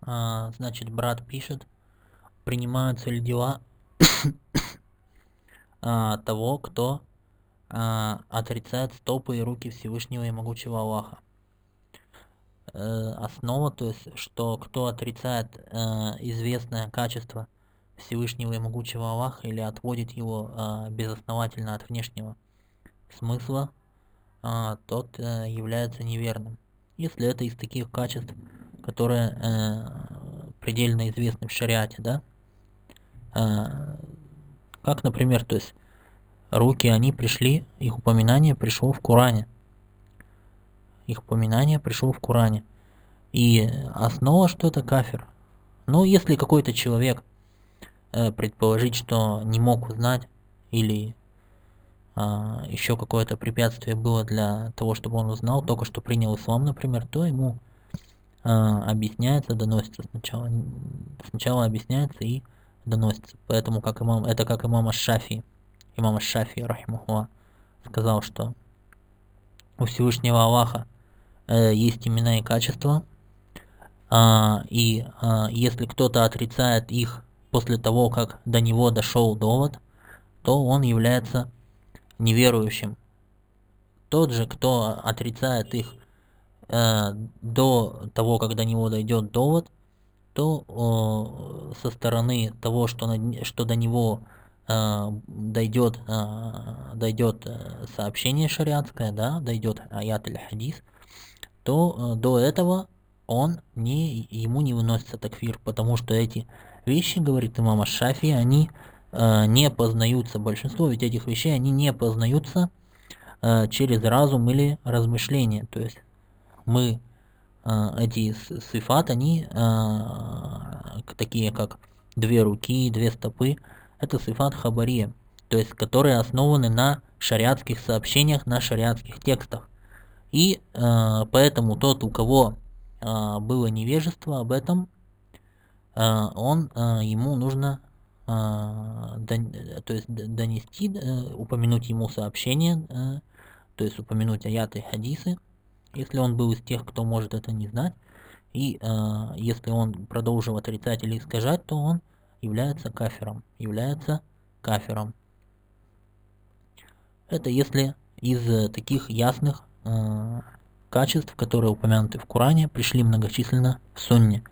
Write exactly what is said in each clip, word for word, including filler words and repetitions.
А, значит, брат пишет, принимаются ли дела а, того, кто а, отрицает стопы и руки Всевышнего и Могучего Аллаха. Э, основа, то есть, что кто отрицает э, известное качество Всевышнего и Могучего Аллаха или отводит его э, безосновательно от внешнего смысла, э, тот э, является неверным. Если это из таких качеств, которые э, предельно известны в шариате, да, э, как, например, то есть руки, они пришли, их упоминание пришло в Коране. Их упоминание пришло в Коране. И основа, что это кафир. Ну, если какой-то человек э, предположить, что не мог узнать, или э, еще какое-то препятствие было для того, чтобы он узнал, только что принял ислам, например, то ему э, объясняется, доносится сначала. Сначала объясняется и доносится. Поэтому как имам, это как имам аш-Шафии. Имам аш-Шафии, рахимахуллах, сказал, что у Всевышнего Аллаха э, есть имена и качества, а, и а, если кто-то отрицает их после того, как до него дошел довод, то он является неверующим. Тот же, кто отрицает их э, до того, как до него дойдет довод, то э, со стороны того, что, на, что до него э, дойдет, э, дойдет сообщение шариатское, да, дойдет аят или хадис, то э, до этого он не, ему не выносится такфир, потому что эти вещи, говорит имам аш-Шафии, они э, не познаются, большинство ведь этих вещей, они не познаются э, через разум или размышление. То есть мы, э, эти сифат, они э, такие как две руки, две стопы, это сифат хабария, то есть которые основаны на шариатских сообщениях, на шариатских текстах. И э, поэтому тот, у кого э, было невежество об этом, э, он, э, ему нужно э, дон, то есть донести, э, упомянуть ему сообщение, э, то есть упомянуть аяты и хадисы, если он был из тех, кто может это не знать. И э, если он продолжил отрицать или искажать, то он является кафиром, является кафиром. Это если из таких ясных э, качеств, которые упомянуты в Коране, пришли многочисленно в сунне.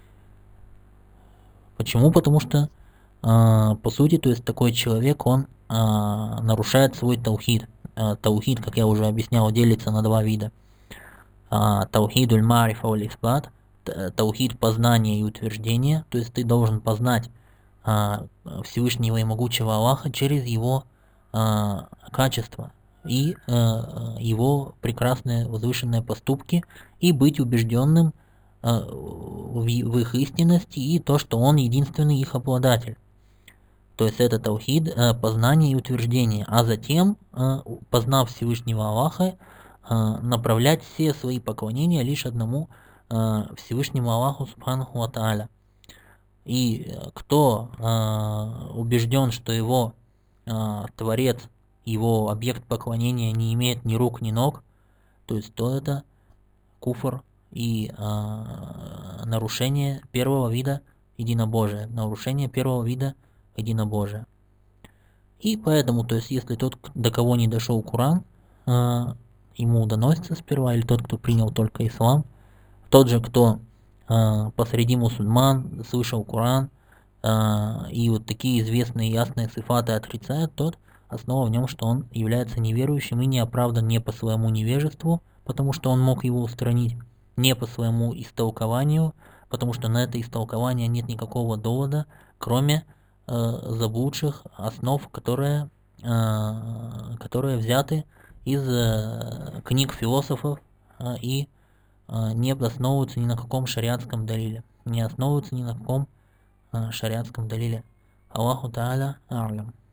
Почему? Потому что, э, по сути, то есть такой человек, он э, нарушает свой таухид. Э, таухид, как я уже объяснял, делится на два вида. Э, таухидуль марифа валь исбат, таухид познания и утверждения, то есть ты должен познать э, Всевышнего и Могучего Аллаха через его э, качества и э, его прекрасные возвышенные поступки, и быть убежденным э, в, в их истинности и то, что он единственный их обладатель. То есть это таухид, э, познание и утверждение, а затем, э, познав Всевышнего Аллаха, э, направлять все свои поклонения лишь одному э, Всевышнему Аллаху Субханаху ва Тааля. И кто э, убежден, что его э, Творец, его объект поклонения не имеет ни рук, ни ног, то есть то это куфр и э, нарушение первого вида единобожия, нарушение первого вида единобожия. И поэтому, то есть если тот, до кого не дошел Коран, э, ему доносится сперва, или тот, кто принял только ислам, тот же, кто э, посреди мусульман слышал Коран, э, и вот такие известные ясные сифаты отрицает, тот основа в нем, что он является неверующим и не оправдан не по своему невежеству, потому что он мог его устранить, не по своему истолкованию, потому что на это истолкование нет никакого довода, кроме э, заблудших основ, которые, э, которые взяты из э, книг философов э, и э, не основываются ни на каком шариатском далиле, не основываются ни на каком э, шариатском далиле. Аллаху Та'аля А'лям.